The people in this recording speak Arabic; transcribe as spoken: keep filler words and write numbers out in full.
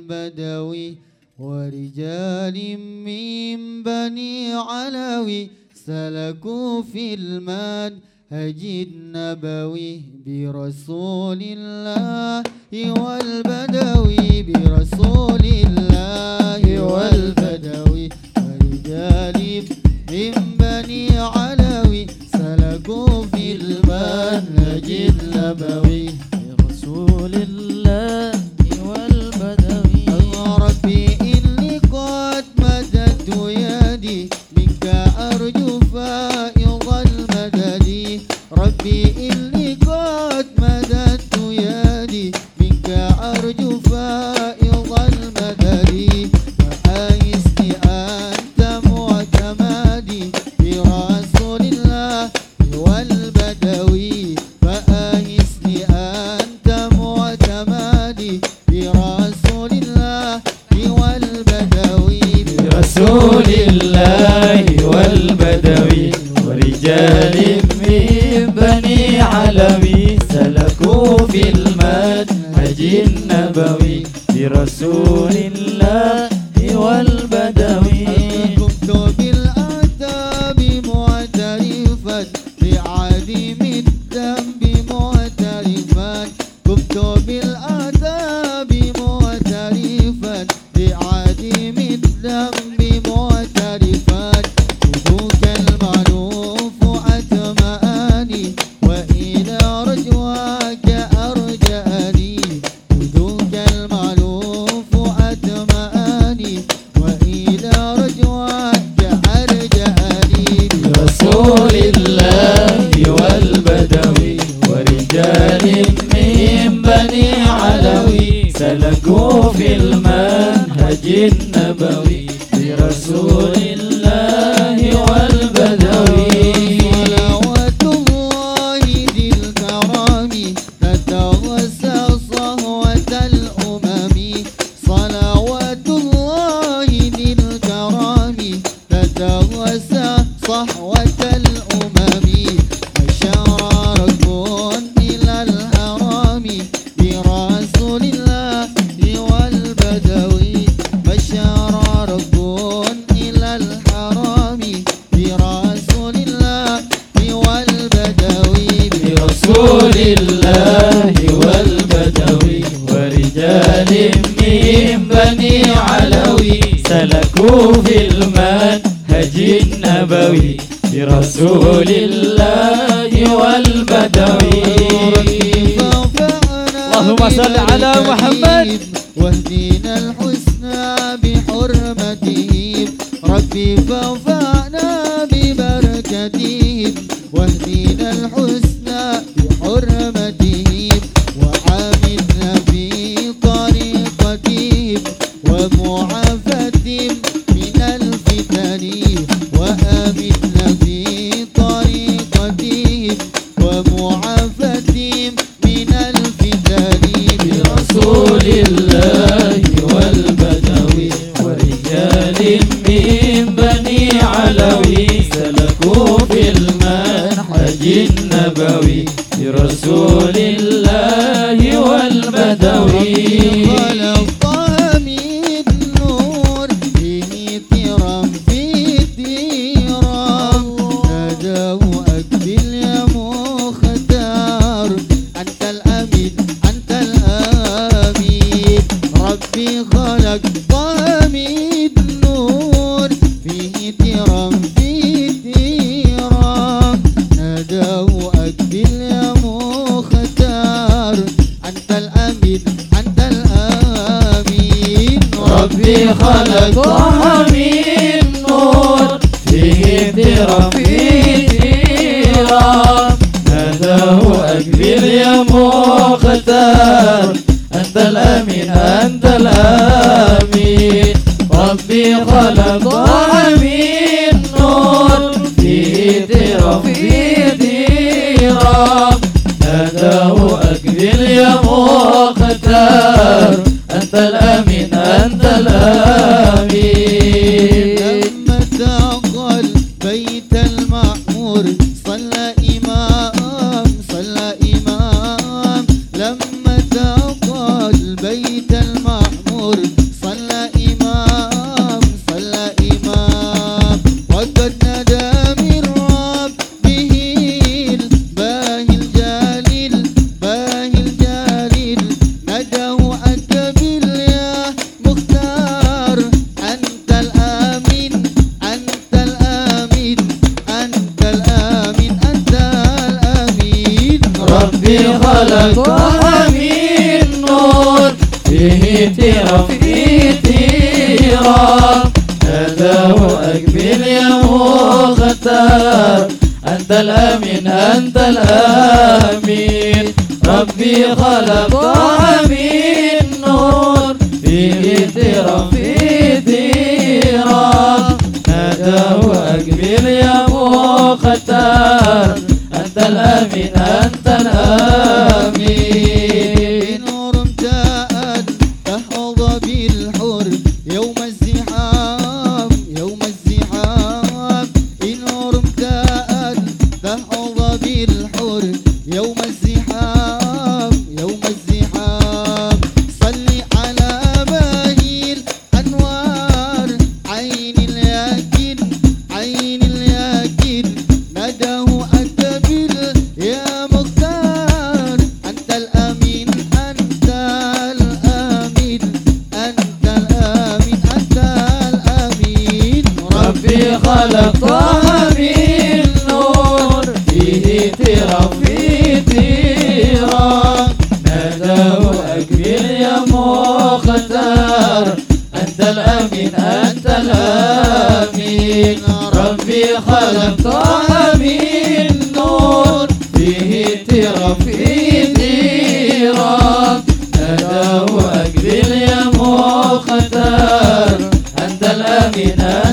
والبدوي ورجال من بني علوي سلكوا في المنهج النبوي برسول الله والبدوي برسول الله والبدوي ورجال من بني علوي سلكوا في المنهج النبوي برسول الله والبدوي. ربي إني قد مددت يدي منك أرجو فائض المدد. ربي إني قد مددت يدي منك أرجو فائض المدد. فآيسني أنت معتمدي برسول الله والبدوي. فآيسني أنت معتمدي برسول الله والبدوي برسول الله والبدوي ورجال من بني علوي سلكوا في المنهج النبوي برسول الله والبدوي. كنت بالآداب معترفا بعدم الذنب معترفا. كنت بالآداب معترفا بعدم الذنب معترفا. وجوك المعروف أتمأني وإلى رجواك أرجأني. وجوك المعروف أتمأني وإلى رجواك أرجأني. برسول الله والبدوي ورجال من بني علوي سلكوا في المنهج النبوي برسول الله والبدوي. صلوات الله ذي الكرام تتوسع صهوة الأمم. صلوات الله ذي الكرام تتوسع صهوة الأمم. أشار ركن إلى الحرام برسول الله والبدوي. بشار ركن إلى الحرام برسول الله والبدوي. برسول الله والبدوي ورجال من بني علوي سلكوا في المنهج النبوي برسول الله والبدوي. اللهم صل على محمد. واهدنا الحسنى بحرمتهم. ربي فانفعنا ببركتهم. واهدنا الحسنى بحرمتهم وعاملنا في طريقتهم ومعافتهم من الفتن. وآمنا في طريقتهم ومعافتهم من الفتن. برسول الله والبدوي ورجال من بني علوي سلكوا في المنهج النبوي برسول الله والبدوي. خلق من نور فيه ترام فيه ترام. ناداه أقبل يا مختار أنت الأمين أنت الأمين. ربي خلق من نور فيه ترام فيه ترام. ناداه أقبل يا مختار أنت الأمين أنت الأمين. ربي خلق من نور فيه ترام فيه ترام. ناداه أقبل يا مختار أنت الأمين أنت الأمين. ربي خلق من نور فيه ترام فيه ترام. ناداه أقبل يا مختار أنت الأمين أنت الأمين. لما دخل بيت المعمور صلى إمام صلى إمام. لما دخل بيت المعمور فيه تيرة فيه تيرة ناداه أقبل يا مختار أنت الأمين أنت الأمين ربي خلقها من نور فيه تيرة فيه تيرة ناداه أقبل يا مختار أنت الأمين أنت الأمين نور امتاء تحظى بالحر يوم الزحام يوم الزحام نور امتاء تحظى بالحر يوم الزحام يوم الزحام صلي على باهي الأنوار عين اليقين عين اليقين نداه أكبر يا مختار أنت الأمين أنت الأمين أنت الأمين أنت الأمين ربي خلقها من نور فيه تيرة فيه تيرة ناداه أقبل يا مختار أنت الأمين أنت الأمين ربي خلقها من نور فيه تيرة فيه تيرة ناداه أقبل يا مختار أنت الأمين